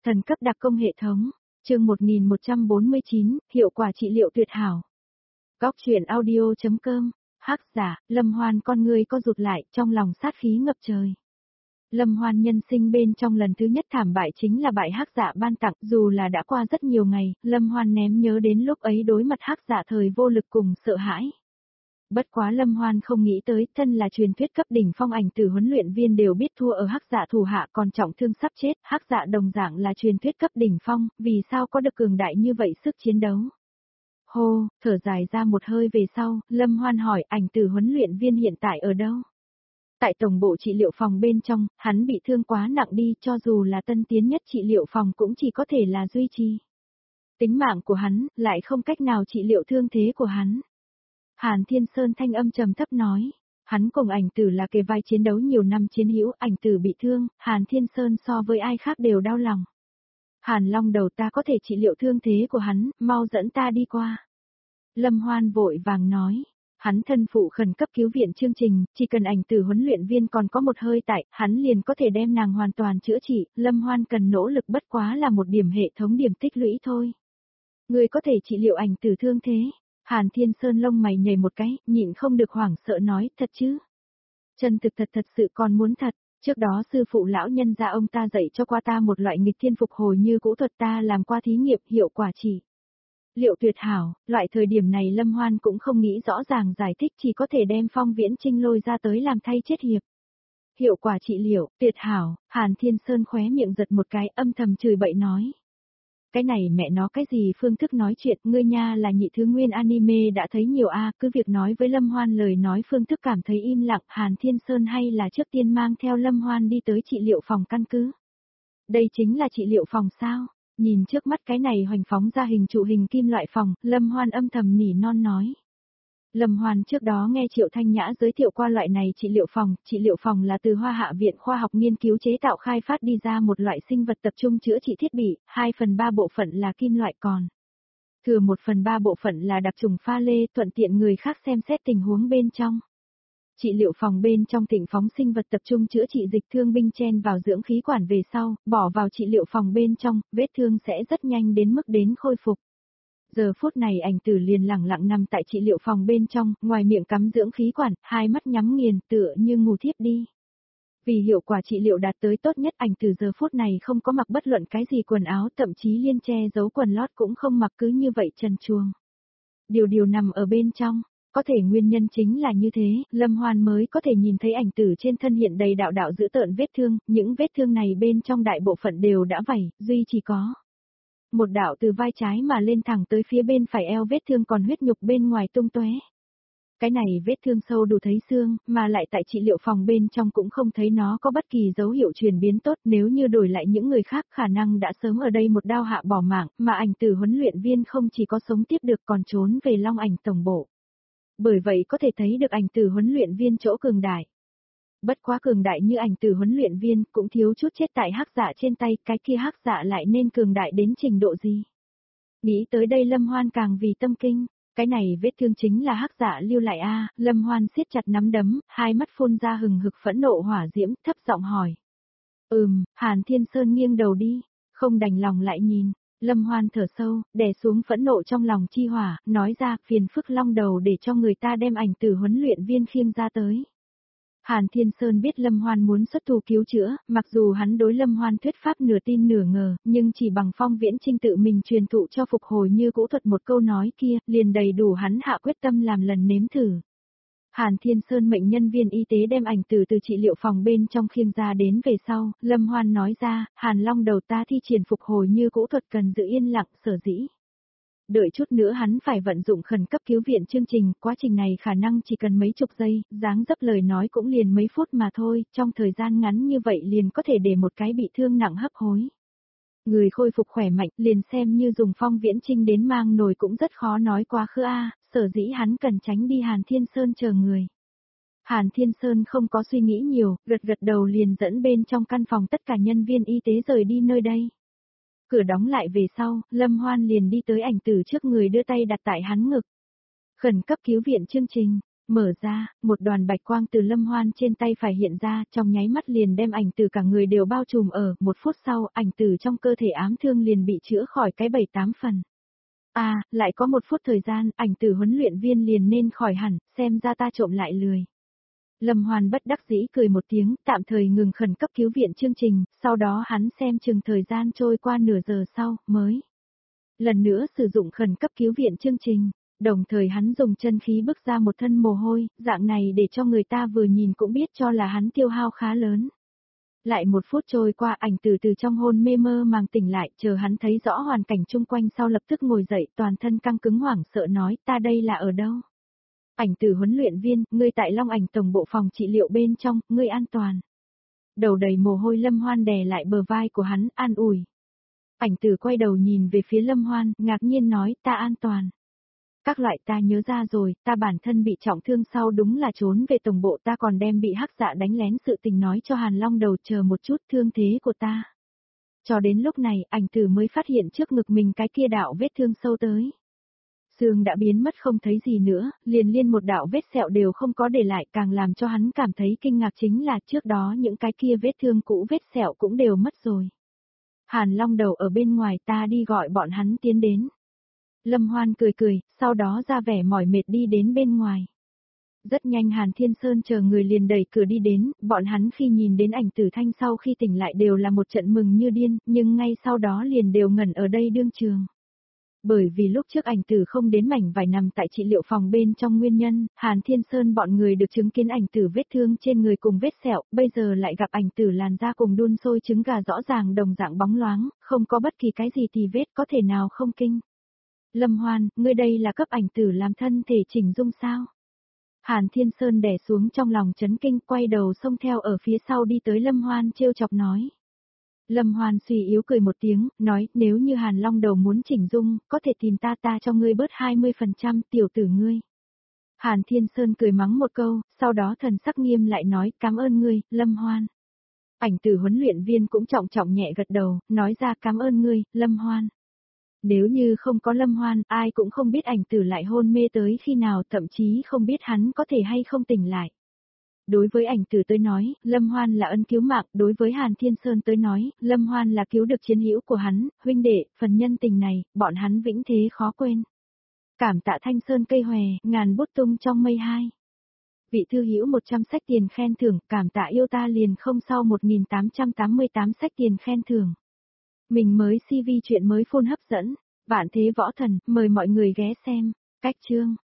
Thần cấp đặc công hệ thống, chương 1149, hiệu quả trị liệu tuyệt hảo. Góc truyện audio.com, Hắc giả, Lâm Hoan con người co rụt lại, trong lòng sát khí ngập trời. Lâm Hoan nhân sinh bên trong lần thứ nhất thảm bại chính là bại Hắc Dạ ban tặng, dù là đã qua rất nhiều ngày, Lâm Hoan ném nhớ đến lúc ấy đối mặt Hắc Dạ thời vô lực cùng sợ hãi. Bất quá Lâm Hoan không nghĩ tới, thân là truyền thuyết cấp đỉnh phong ảnh tử huấn luyện viên đều biết thua ở Hắc Dạ thủ hạ còn trọng thương sắp chết, Hắc Dạ đồng dạng là truyền thuyết cấp đỉnh phong, vì sao có được cường đại như vậy sức chiến đấu. Hô, thở dài ra một hơi về sau, Lâm Hoan hỏi ảnh tử huấn luyện viên hiện tại ở đâu? Tại tổng bộ trị liệu phòng bên trong, hắn bị thương quá nặng đi, cho dù là tân tiến nhất trị liệu phòng cũng chỉ có thể là duy trì tính mạng của hắn, lại không cách nào trị liệu thương thế của hắn. Hàn Thiên Sơn thanh âm trầm thấp nói, hắn cùng ảnh tử là kề vai chiến đấu nhiều năm chiến hữu, ảnh tử bị thương, Hàn Thiên Sơn so với ai khác đều đau lòng. Hàn Long đầu ta có thể trị liệu thương thế của hắn, mau dẫn ta đi qua. Lâm Hoan vội vàng nói, hắn thân phụ khẩn cấp cứu viện chương trình, chỉ cần ảnh tử huấn luyện viên còn có một hơi tại, hắn liền có thể đem nàng hoàn toàn chữa trị, Lâm Hoan cần nỗ lực bất quá là một điểm hệ thống điểm tích lũy thôi. Người có thể trị liệu ảnh tử thương thế. Hàn Thiên Sơn lông mày nhảy một cái, nhịn không được hoảng sợ nói, thật chứ? Chân thực thật sự còn muốn thật, trước đó sư phụ lão nhân gia ông ta dạy cho qua ta một loại nghịch thiên phục hồi như cũ thuật ta làm qua thí nghiệm hiệu quả chỉ. Liệu tuyệt hảo, loại thời điểm này Lâm Hoan cũng không nghĩ rõ ràng giải thích chỉ có thể đem Phong Viễn Trinh lôi ra tới làm thay chết hiệp. Hiệu quả trị liệu, tuyệt hảo, Hàn Thiên Sơn khóe miệng giật một cái âm thầm chửi bậy nói. Cái này mẹ nó cái gì phương thức nói chuyện, ngươi nha là nhị thứ nguyên anime đã thấy nhiều cứ việc nói với Lâm Hoan lời nói phương thức cảm thấy im lặng, Hàn Thiên Sơn hay là trước tiên mang theo Lâm Hoan đi tới trị liệu phòng căn cứ. Đây chính là trị liệu phòng sao? Nhìn trước mắt cái này hoành phóng ra hình trụ hình kim loại phòng, Lâm Hoan âm thầm nỉ non nói. Lâm Hoan trước đó nghe Triệu Thanh Nhã giới thiệu qua loại này trị liệu phòng là từ Hoa Hạ Viện Khoa học nghiên cứu chế tạo khai phát đi ra một loại sinh vật tập trung chữa trị thiết bị, 2/3 bộ phận là kim loại còn. Thừa 1/3 bộ phận là đặc trùng pha lê thuận tiện người khác xem xét tình huống bên trong. Trị liệu phòng bên trong thịnh phóng sinh vật tập trung chữa trị dịch thương binh chen vào dưỡng khí quản về sau, bỏ vào trị liệu phòng bên trong, vết thương sẽ rất nhanh đến mức đến khôi phục. Giờ phút này ảnh tử liền lẳng lặng nằm tại trị liệu phòng bên trong, ngoài miệng cắm dưỡng khí quản, hai mắt nhắm nghiền tựa như ngủ thiếp đi. Vì hiệu quả trị liệu đạt tới tốt nhất ảnh tử giờ phút này không có mặc bất luận cái gì quần áo thậm chí liên che giấu quần lót cũng không mặc cứ như vậy trần truồng. Điều nằm ở bên trong, có thể nguyên nhân chính là như thế, Lâm Hoan mới có thể nhìn thấy ảnh tử trên thân hiện đầy đạo dữ tợn vết thương, những vết thương này bên trong đại bộ phận đều đã vảy, duy chỉ có. Một đạo từ vai trái mà lên thẳng tới phía bên phải eo vết thương còn huyết nhục bên ngoài tung tóe. Cái này vết thương sâu đủ thấy xương, mà lại tại trị liệu phòng bên trong cũng không thấy nó có bất kỳ dấu hiệu chuyển biến tốt, nếu như đổi lại những người khác khả năng đã sớm ở đây một đao hạ bỏ mạng, mà ảnh tử huấn luyện viên không chỉ có sống tiếp được còn trốn về Long Ảnh tổng bộ. Bởi vậy có thể thấy được ảnh tử huấn luyện viên chỗ cường đại. Bất quá cường đại như ảnh tử huấn luyện viên cũng thiếu chút chết tại Hắc Dạ trên tay, cái kia Hắc Dạ lại nên cường đại đến trình độ gì. Nghĩ tới đây Lâm Hoan càng vì tâm kinh, cái này vết thương chính là Hắc Dạ lưu lại Lâm Hoan siết chặt nắm đấm, hai mắt phun ra hừng hực phẫn nộ hỏa diễm, thấp giọng hỏi. Hàn Thiên Sơn nghiêng đầu đi, không đành lòng lại nhìn. Lâm Hoan thở sâu, đè xuống phẫn nộ trong lòng chi hỏa, nói ra phiền phức long đầu để cho người ta đem ảnh tử huấn luyện viên khiêng ra tới. Hàn Thiên Sơn biết Lâm Hoan muốn xuất thủ cứu chữa, mặc dù hắn đối Lâm Hoan thuyết pháp nửa tin nửa ngờ, nhưng chỉ bằng Phong Viễn Trinh tự mình truyền thụ cho phục hồi như cũ thuật một câu nói kia, liền đầy đủ hắn hạ quyết tâm làm lần nếm thử. Hàn Thiên Sơn mệnh nhân viên y tế đem ảnh tử từ trị liệu phòng bên trong khiêng ra đến về sau, Lâm Hoan nói ra, Hàn Long đầu ta thi triển phục hồi như cũ thuật cần giữ yên lặng sở dĩ. Đợi chút nữa hắn phải vận dụng khẩn cấp cứu viện chương trình, quá trình này khả năng chỉ cần mấy chục giây, dáng dấp lời nói cũng liền mấy phút mà thôi, trong thời gian ngắn như vậy liền có thể để một cái bị thương nặng hấp hối. Người khôi phục khỏe mạnh liền xem như dùng Phong Viễn Trinh đến mang nồi cũng rất khó nói quá khứ sở dĩ hắn cần tránh đi Hàn Thiên Sơn chờ người. Hàn Thiên Sơn không có suy nghĩ nhiều, gật đầu liền dẫn bên trong căn phòng tất cả nhân viên y tế rời đi nơi đây. Cửa đóng lại về sau, Lâm Hoan liền đi tới ảnh tử trước người đưa tay đặt tại hắn ngực. Khẩn cấp cứu viện chương trình, Mở ra, một đoàn bạch quang từ Lâm Hoan trên tay phải hiện ra, trong nháy mắt liền đem ảnh tử cả người đều bao trùm ở, 1 phút sau, ảnh tử trong cơ thể ám thương liền bị chữa khỏi cái 7-8 phần. Lại có 1 phút thời gian, ảnh tử huấn luyện viên liền nên khỏi hẳn, xem ra ta trộm lại lười. Lâm Hoan bất đắc dĩ cười một tiếng, tạm thời ngừng khẩn cấp cứu viện chương trình, sau đó hắn xem chừng thời gian trôi qua nửa giờ sau, mới lần nữa sử dụng khẩn cấp cứu viện chương trình. Đồng thời hắn dùng chân khí bức ra một thân mồ hôi, dạng này để cho người ta vừa nhìn cũng biết cho là hắn tiêu hao khá lớn. Lại 1 phút trôi qua, ảnh tử từ trong hôn mê mơ màng tỉnh lại, chờ hắn thấy rõ hoàn cảnh chung quanh sau lập tức ngồi dậy, toàn thân căng cứng hoảng sợ nói, ta đây là ở đâu? Ảnh tử huấn luyện viên, ngươi tại Long Ảnh tổng bộ phòng trị liệu bên trong, ngươi an toàn. Đầu đầy mồ hôi Lâm Hoan đè lại bờ vai của hắn, an ủi. Ảnh tử quay đầu nhìn về phía Lâm Hoan, ngạc nhiên nói, ta an toàn. Các loại ta nhớ ra rồi, ta bản thân bị trọng thương sau đúng là trốn về tổng bộ, ta còn đem bị hắc dạ đánh lén sự tình nói cho Hàn Long đầu, chờ một chút, thương thế của ta. Cho đến lúc này, ảnh tử mới phát hiện trước ngực mình cái kia đạo vết thương sâu tới. Xương đã biến mất không thấy gì nữa, liền một đạo vết sẹo đều không có để lại, càng làm cho hắn cảm thấy kinh ngạc chính là trước đó những cái kia vết thương cũ vết sẹo cũng đều mất rồi. Hàn Long đầu ở bên ngoài, ta đi gọi bọn hắn tiến đến. Lâm Hoan cười, sau đó ra vẻ mỏi mệt đi đến bên ngoài. Rất nhanh Hàn Thiên Sơn chờ người liền đẩy cửa đi đến, bọn hắn khi nhìn đến ảnh tử thanh sau khi tỉnh lại đều là một trận mừng như điên, nhưng ngay sau đó liền đều ngẩn ở đây đương trường. Bởi vì lúc trước ảnh tử không đến mảnh vải nằm tại trị liệu phòng bên trong nguyên nhân, Hàn Thiên Sơn bọn người được chứng kiến ảnh tử vết thương trên người cùng vết sẹo, bây giờ lại gặp ảnh tử làn da cùng đun sôi trứng gà rõ ràng đồng dạng bóng loáng, không có bất kỳ cái gì tì vết có thể nào không kinh. Lâm Hoan, ngươi đây là cấp ảnh tử làm thân thể chỉnh dung sao? Hàn Thiên Sơn đè xuống trong lòng chấn kinh, quay đầu xông theo ở phía sau đi tới Lâm Hoan trêu chọc nói. Lâm Hoan suy yếu cười một tiếng, nói, nếu như Hàn Long đầu muốn chỉnh dung, có thể tìm ta cho ngươi bớt 20%, tiểu tử ngươi. Hàn Thiên Sơn cười mắng một câu, sau đó thần sắc nghiêm lại nói, cảm ơn ngươi, Lâm Hoan. Ảnh tử huấn luyện viên cũng trọng nhẹ gật đầu, nói ra cảm ơn ngươi, Lâm Hoan. Nếu như không có Lâm Hoan, ai cũng không biết ảnh tử lại hôn mê tới khi nào, thậm chí không biết hắn có thể hay không tỉnh lại. Đối với ảnh tử tới nói, Lâm Hoan là ân cứu mạng, đối với Hàn Thiên Sơn tới nói, Lâm Hoan là cứu được chiến hữu của hắn, huynh đệ, phần nhân tình này, bọn hắn vĩnh thế khó quên. Cảm tạ Thanh Sơn cây hòe, ngàn bút tung trong mây hai. Vị thư hữu 100 sách tiền khen thưởng, cảm tạ yêu ta liền không sau 1888 sách tiền khen thưởng. Mình mới CV chuyện mới phun hấp dẫn, vạn thế võ thần, mời mọi người ghé xem. Cách chương